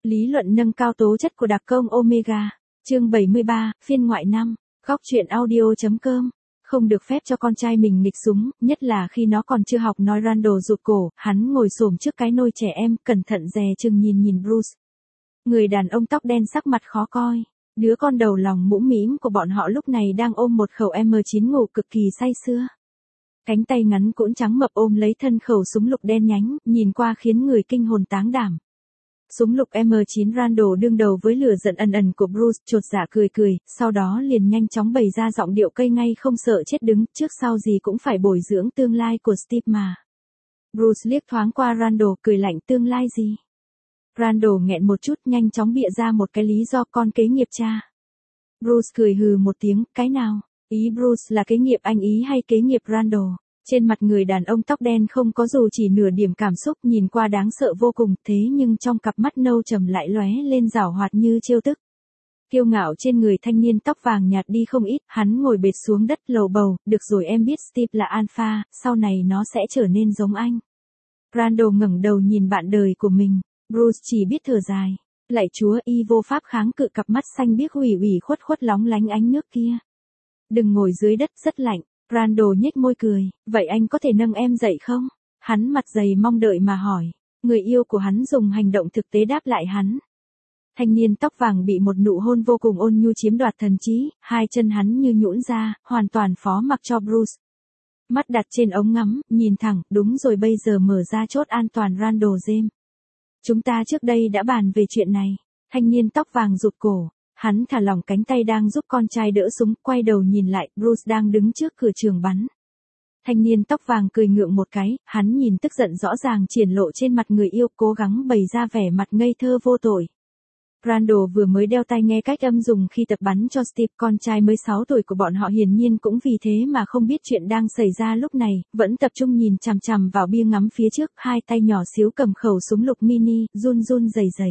Lý luận nâng cao tố chất của đặc công Omega. Chương 73, phiên ngoại năm. Góc truyện audio.com. Không được phép cho con trai mình nghịch súng, nhất là khi nó còn chưa học nói. Randall rụt cổ, hắn ngồi xổm trước cái nôi trẻ em, cẩn thận dè chừng nhìn Bruce. Người đàn ông tóc đen sắc mặt khó coi. Đứa con đầu lòng mũm mĩm của bọn họ lúc này đang ôm một khẩu M9 ngủ cực kỳ say sưa. Cánh tay ngắn cũn trắng mập ôm lấy thân khẩu súng lục đen nhánh, nhìn qua khiến người kinh hồn táng đảm. Súng lục M9. Randall đương đầu với lửa giận ần ần của Bruce, chột dạ cười, sau đó liền nhanh chóng bày ra giọng điệu cây ngay không sợ chết đứng, trước sau gì cũng phải bồi dưỡng tương lai của Steve mà. Bruce liếc thoáng qua Randall, cười lạnh, tương lai gì? Randall nghẹn một chút, nhanh chóng bịa ra một cái lý do, con kế nghiệp cha. Bruce cười hừ một tiếng, cái nào? Ý Bruce là kế nghiệp anh ý hay kế nghiệp Randall? Trên mặt người đàn ông tóc đen không có dù chỉ nửa điểm cảm xúc, nhìn qua đáng sợ vô cùng, thế nhưng trong cặp mắt nâu trầm lại lóe lên giảo hoạt như trêu tức. Kiêu ngạo trên người thanh niên tóc vàng nhạt đi không ít, hắn ngồi bệt xuống đất lầu bầu, được rồi, em biết Steve là alpha, sau này nó sẽ trở nên giống anh. Randall ngẩng đầu nhìn bạn đời của mình, Bruce chỉ biết thở dài. Lạy chúa, y vô pháp kháng cự cặp mắt xanh biếc ủy khuất lóng lánh ánh nước kia. Đừng ngồi dưới đất, rất lạnh. Randall nhếch môi cười, vậy anh có thể nâng em dậy không? Hắn mặt dày mong đợi mà hỏi. Người yêu của hắn dùng hành động thực tế đáp lại hắn. Thanh niên tóc vàng bị một nụ hôn vô cùng ôn nhu chiếm đoạt thần trí, hai chân hắn như nhũn ra, hoàn toàn phó mặc cho Bruce. Mắt đặt trên ống ngắm, nhìn thẳng, đúng rồi, bây giờ mở ra chốt an toàn. Randall James. Chúng ta trước đây đã bàn về chuyện này. Thanh niên tóc vàng rụt cổ. Hắn thả lỏng cánh tay đang giúp con trai đỡ súng, quay đầu nhìn lại, Bruce đang đứng trước cửa trường bắn. Thanh niên tóc vàng cười ngượng một cái, hắn nhìn tức giận rõ ràng triển lộ trên mặt người yêu, cố gắng bày ra vẻ mặt ngây thơ vô tội. Randall vừa mới đeo tai nghe cách âm dùng khi tập bắn cho Steve, con trai mới 6 tuổi của bọn họ hiển nhiên cũng vì thế mà không biết chuyện đang xảy ra lúc này, vẫn tập trung nhìn chằm chằm vào bia ngắm phía trước, hai tay nhỏ xíu cầm khẩu súng lục mini, run rẩy.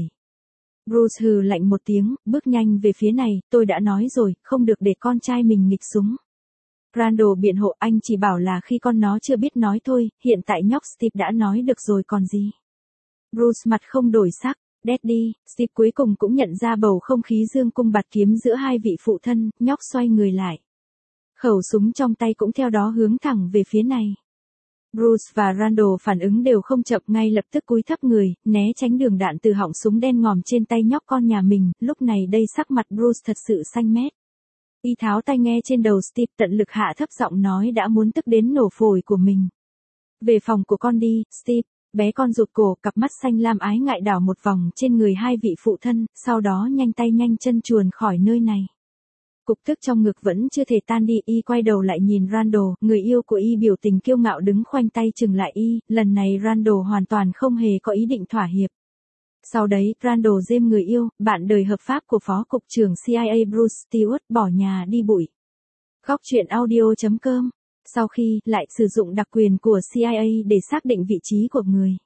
Bruce hừ lạnh một tiếng, bước nhanh về phía này, tôi đã nói rồi, không được để con trai mình nghịch súng. Randall biện hộ, anh chỉ bảo là khi con nó chưa biết nói thôi, hiện tại nhóc Steve đã nói được rồi còn gì. Bruce mặt không đổi sắc, Daddy, Steve cuối cùng cũng nhận ra bầu không khí dương cung bạt kiếm giữa hai vị phụ thân, nhóc xoay người lại. Khẩu súng trong tay cũng theo đó hướng thẳng về phía này. Bruce và Randall phản ứng đều không chậm, ngay lập tức cúi thấp người, né tránh đường đạn từ họng súng đen ngòm trên tay nhóc con nhà mình, lúc này đây sắc mặt Bruce thật sự xanh mét. Y tháo tai nghe trên đầu Steve, tận lực hạ thấp giọng nói đã muốn tức đến nổ phổi của mình. Về phòng của con đi, Steve. Bé con rụt cổ, cặp mắt xanh lam ái ngại đảo một vòng trên người hai vị phụ thân, sau đó nhanh tay nhanh chân chuồn khỏi nơi này. Cục tức trong ngực vẫn chưa thể tan đi, y quay đầu lại nhìn Randall, người yêu của y biểu tình kiêu ngạo đứng khoanh tay chừng lại y, lần này Randall hoàn toàn không hề có ý định thỏa hiệp. Sau đấy, Randall James, người yêu, bạn đời hợp pháp của Phó Cục trưởng CIA Bruce Stewart, bỏ nhà đi bụi. Góc truyện audio.com. Sau khi lại sử dụng đặc quyền của CIA để xác định vị trí của người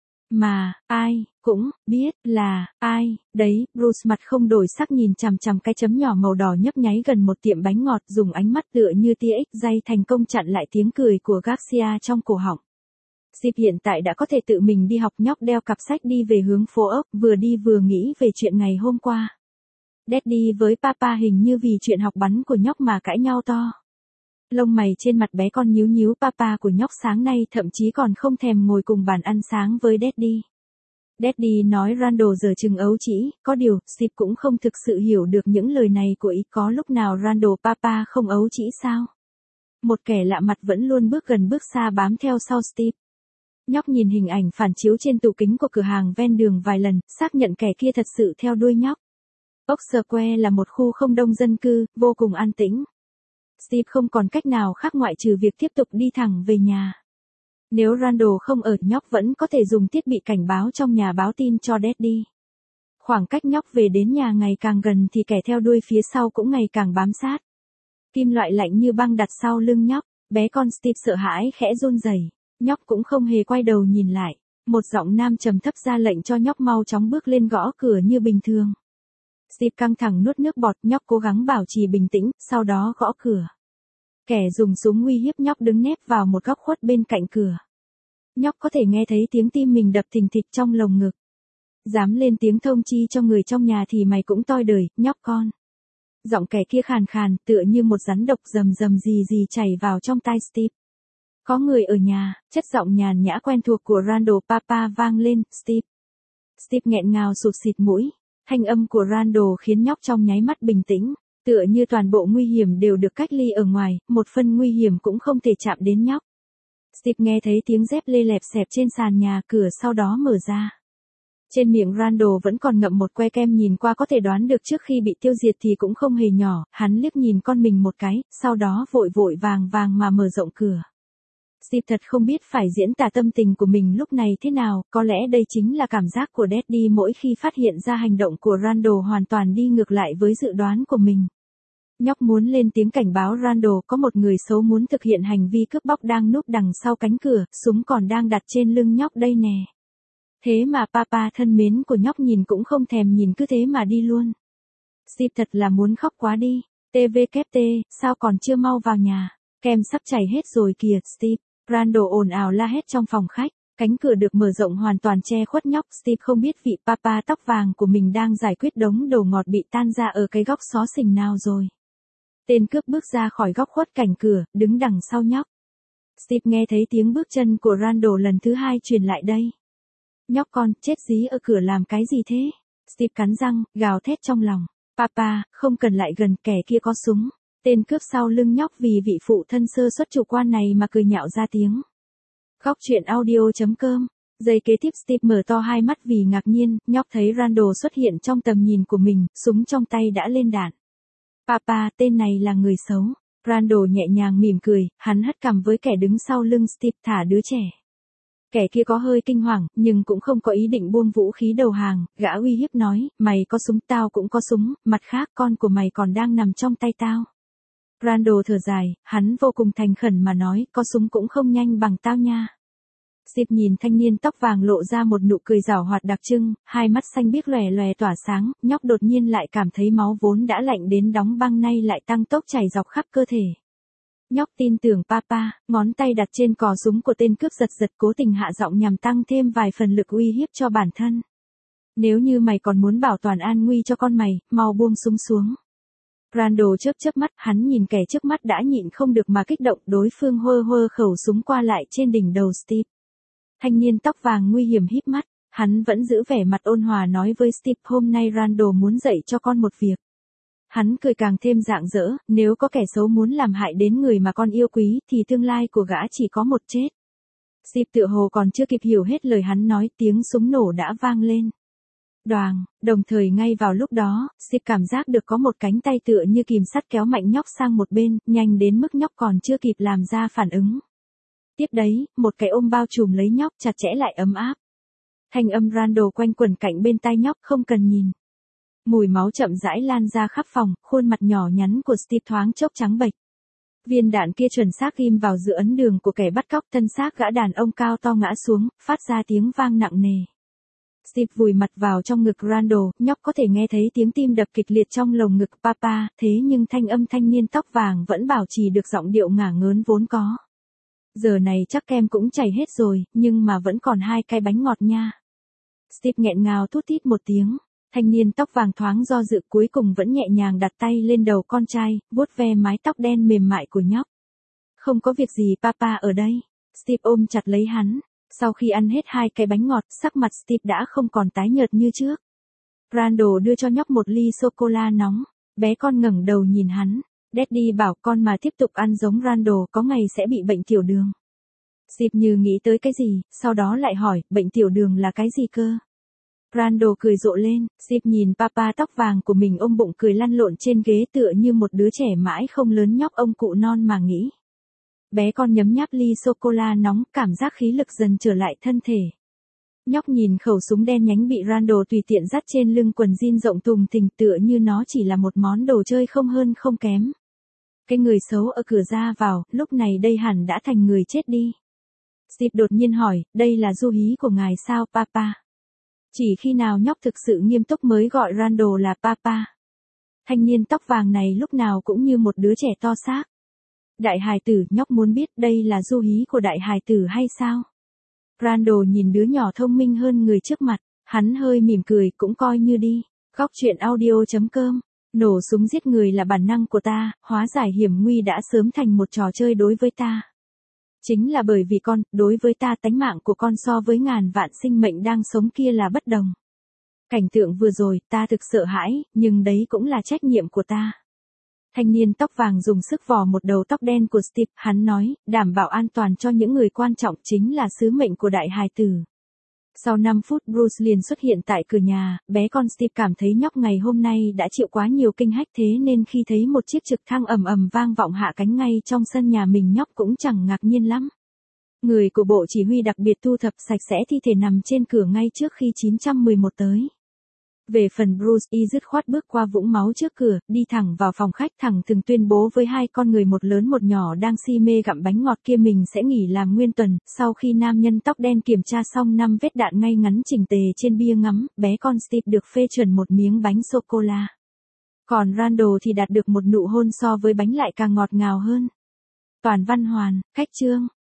mà ai cũng biết là ai, đấy, Bruce mặt không đổi sắc nhìn chằm chằm cái chấm nhỏ màu đỏ nhấp nháy gần một tiệm bánh ngọt, dùng ánh mắt tựa như tia ích dây thành công chặn lại tiếng cười của Garcia trong cổ họng. Steve hiện tại đã có thể tự mình đi học, nhóc đeo cặp sách đi về hướng phố ốc, vừa đi vừa nghĩ về chuyện ngày hôm qua. Daddy với Papa hình như vì chuyện học bắn của nhóc mà cãi nhau to. Lông mày trên mặt bé con nhíu, Papa của nhóc sáng nay thậm chí còn không thèm ngồi cùng bàn ăn sáng với Daddy. Daddy nói Randall giờ chừng ấu trĩ, có điều, Steve cũng không thực sự hiểu được những lời này của ý, có lúc nào Randall Papa không ấu trĩ sao? Một kẻ lạ mặt vẫn luôn bước gần bước xa bám theo sau Steve. Nhóc nhìn hình ảnh phản chiếu trên tủ kính của cửa hàng ven đường vài lần, xác nhận kẻ kia thật sự theo đuôi nhóc. Oak Square là một khu không đông dân cư, vô cùng an tĩnh. Steve không còn cách nào khác ngoại trừ việc tiếp tục đi thẳng về nhà. Nếu Randall không ở, nhóc vẫn có thể dùng thiết bị cảnh báo trong nhà báo tin cho Daddy. Khoảng cách nhóc về đến nhà ngày càng gần thì kẻ theo đuôi phía sau cũng ngày càng bám sát. Kim loại lạnh như băng đặt sau lưng nhóc, bé con Steve sợ hãi khẽ run rẩy. Nhóc cũng không hề quay đầu nhìn lại. Một giọng nam trầm thấp ra lệnh cho nhóc mau chóng bước lên gõ cửa như bình thường. Steve căng thẳng nuốt nước bọt, nhóc cố gắng bảo trì bình tĩnh, sau đó gõ cửa. Kẻ dùng súng uy hiếp nhóc đứng nép vào một góc khuất bên cạnh cửa. Nhóc có thể nghe thấy tiếng tim mình đập thình thịch trong lồng ngực. Dám lên tiếng thông chi cho người trong nhà thì mày cũng toi đời, nhóc con. Giọng kẻ kia khàn khàn, tựa như một rắn độc rầm rầm gì gì chảy vào trong tai Steve. Có người ở nhà, chất giọng nhàn nhã quen thuộc của Randall Papa vang lên, Steve. Steve nghẹn ngào sụt xịt mũi. Thanh âm của Randall khiến nhóc trong nháy mắt bình tĩnh, tựa như toàn bộ nguy hiểm đều được cách ly ở ngoài, một phân nguy hiểm cũng không thể chạm đến nhóc. Steve nghe thấy tiếng dép lê lẹp xẹp trên sàn nhà, cửa sau đó mở ra. Trên miệng Randall vẫn còn ngậm một que kem, nhìn qua có thể đoán được trước khi bị tiêu diệt thì cũng không hề nhỏ, hắn liếc nhìn con mình một cái, sau đó vội vội vàng vàng mà mở rộng cửa. Steve thật không biết phải diễn tả tâm tình của mình lúc này thế nào, có lẽ đây chính là cảm giác của Daddy mỗi khi phát hiện ra hành động của Randall hoàn toàn đi ngược lại với dự đoán của mình. Nhóc muốn lên tiếng cảnh báo Randall có một người xấu muốn thực hiện hành vi cướp bóc đang núp đằng sau cánh cửa, súng còn đang đặt trên lưng nhóc đây nè. Thế mà Papa thân mến của nhóc nhìn cũng không thèm nhìn, cứ thế mà đi luôn. Steve thật là muốn khóc quá đi. TVKT, sao còn chưa mau vào nhà? Kem sắp chảy hết rồi kìa, Steve. Randall ồn ào la hét trong phòng khách. Cánh cửa được mở rộng hoàn toàn che khuất nhóc. Steve không biết vị Papa tóc vàng của mình đang giải quyết đống đồ ngọt bị tan ra ở cái góc xó xỉnh nào rồi. Tên cướp bước ra khỏi góc khuất cảnh cửa, đứng đằng sau nhóc. Steve nghe thấy tiếng bước chân của Randall lần thứ hai truyền lại đây. Nhóc con, chết dí ở cửa làm cái gì thế? Steve cắn răng, gào thét trong lòng. Papa, không cần lại gần, kẻ kia có súng. Tên cướp sau lưng nhóc vì vị phụ thân sơ suất chủ quan này mà cười nhạo ra tiếng. Góc truyện audio.com. Giây kế tiếp Steve mở to hai mắt vì ngạc nhiên, nhóc thấy Randall xuất hiện trong tầm nhìn của mình, súng trong tay đã lên đạn. Papa, tên này là người xấu. Randall nhẹ nhàng mỉm cười, hắn hất cằm với kẻ đứng sau lưng Steve, thả đứa trẻ. Kẻ kia có hơi kinh hoàng, nhưng cũng không có ý định buông vũ khí đầu hàng, gã uy hiếp nói, mày có súng tao cũng có súng, mặt khác con của mày còn đang nằm trong tay tao. Randall thở dài, hắn vô cùng thành khẩn mà nói, có súng cũng không nhanh bằng tao nha. Steve nhìn thanh niên tóc vàng lộ ra một nụ cười giảo hoạt đặc trưng, hai mắt xanh biếc lòe lòe tỏa sáng, nhóc đột nhiên lại cảm thấy máu vốn đã lạnh đến đóng băng nay lại tăng tốc chảy dọc khắp cơ thể. Nhóc tin tưởng Papa, ngón tay đặt trên cò súng của tên cướp giật giật cố tình hạ giọng nhằm tăng thêm vài phần lực uy hiếp cho bản thân. Nếu như mày còn muốn bảo toàn an nguy cho con mày, mau buông súng xuống. Randall chớp mắt, hắn nhìn kẻ trước mắt đã nhịn không được mà kích động, đối phương hơ khẩu súng qua lại trên đỉnh đầu Steve. Thanh niên tóc vàng nguy hiểm híp mắt, hắn vẫn giữ vẻ mặt ôn hòa nói với Steve, hôm nay Randall muốn dạy cho con một việc. Hắn cười càng thêm rạng rỡ, nếu có kẻ xấu muốn làm hại đến người mà con yêu quý thì tương lai của gã chỉ có một chết. Steve tựa hồ còn chưa kịp hiểu hết lời hắn nói, tiếng súng nổ đã vang lên. Đoàng, đồng thời ngay vào lúc đó, Steve cảm giác được có một cánh tay tựa như kìm sắt kéo mạnh nhóc sang một bên, nhanh đến mức nhóc còn chưa kịp làm ra phản ứng. Tiếp đấy, một cái ôm bao trùm lấy nhóc chặt chẽ lại ấm áp. Thanh âm Randall quanh quẩn cạnh bên tai nhóc, không cần nhìn. Mùi máu chậm rãi lan ra khắp phòng, khuôn mặt nhỏ nhắn của Steve thoáng chốc trắng bệch. Viên đạn kia chuẩn xác ghim vào giữa ấn đường của kẻ bắt cóc, thân xác gã đàn ông cao to ngã xuống, phát ra tiếng vang nặng nề. Steve vùi mặt vào trong ngực Randall, nhóc có thể nghe thấy tiếng tim đập kịch liệt trong lồng ngực Papa, thế nhưng thanh âm thanh niên tóc vàng vẫn bảo trì được giọng điệu ngả ngớn vốn có. Giờ này chắc kem cũng chảy hết rồi, nhưng mà vẫn còn 2 cái bánh ngọt nha. Steve nghẹn ngào thút thít một tiếng. Thanh niên tóc vàng thoáng do dự, cuối cùng vẫn nhẹ nhàng đặt tay lên đầu con trai, vuốt ve mái tóc đen mềm mại của nhóc. Không có việc gì Papa ở đây. Steve ôm chặt lấy hắn. Sau khi ăn hết 2 cái bánh ngọt, sắc mặt Steve đã không còn tái nhợt như trước. Randall đưa cho nhóc một ly sô-cô-la nóng. Bé con ngẩng đầu nhìn hắn. Daddy bảo con mà tiếp tục ăn giống Randall có ngày sẽ bị bệnh tiểu đường. Steve như nghĩ tới cái gì, sau đó lại hỏi, bệnh tiểu đường là cái gì cơ? Randall cười rộ lên, Steve nhìn Papa tóc vàng của mình ôm bụng cười lăn lộn trên ghế tựa như một đứa trẻ mãi không lớn nhóc ông cụ non mà nghĩ. Bé con nhấm nháp ly sô-cô-la nóng, cảm giác khí lực dần trở lại thân thể. Nhóc nhìn khẩu súng đen nhánh bị Randall tùy tiện dắt trên lưng quần jean rộng thùng thình tựa như nó chỉ là một món đồ chơi không hơn không kém. Cái người xấu ở cửa ra vào, lúc này đây hẳn đã thành người chết đi. Steve đột nhiên hỏi, đây là du hí của ngài sao Papa? Chỉ khi nào nhóc thực sự nghiêm túc mới gọi Randall là Papa. Thanh niên tóc vàng này lúc nào cũng như một đứa trẻ to xác. Đại hài tử, nhóc muốn biết đây là du hí của đại hài tử hay sao? Randall nhìn đứa nhỏ thông minh hơn người trước mặt, Hắn hơi mỉm cười, cũng coi như đi. Góc truyện audio.com. Nổ súng giết người là bản năng của ta, hóa giải hiểm nguy đã sớm thành một trò chơi đối với ta. Chính là bởi vì con, đối với ta tánh mạng của con so với ngàn vạn sinh mệnh đang sống kia là bất đồng. Cảnh tượng vừa rồi, ta thực sợ hãi, nhưng đấy cũng là trách nhiệm của ta. Thanh niên tóc vàng dùng sức vò một đầu tóc đen của Steve, hắn nói, đảm bảo an toàn cho những người quan trọng chính là sứ mệnh của đại hài tử. Sau 5 phút Bruce liền xuất hiện tại cửa nhà, bé con Steve cảm thấy nhóc ngày hôm nay đã chịu quá nhiều kinh hách thế nên khi thấy một chiếc trực thăng ầm ầm vang vọng hạ cánh ngay trong sân nhà mình nhóc cũng chẳng ngạc nhiên lắm. Người của bộ chỉ huy đặc biệt thu thập sạch sẽ thi thể nằm trên cửa ngay trước khi 911 tới. Về phần Bruce, y dứt khoát bước qua vũng máu trước cửa, đi thẳng vào phòng khách thẳng thừng tuyên bố với hai con người một lớn một nhỏ đang si mê gặm bánh ngọt kia mình sẽ nghỉ làm nguyên tuần. Sau khi nam nhân tóc đen kiểm tra xong 5 vết đạn ngay ngắn chỉnh tề trên bia ngắm, bé con Steve được phê chuẩn một miếng bánh sô-cô-la. Còn Randall thì đạt được một nụ hôn so với bánh lại càng ngọt ngào hơn. Toàn văn hoàn, khách chương.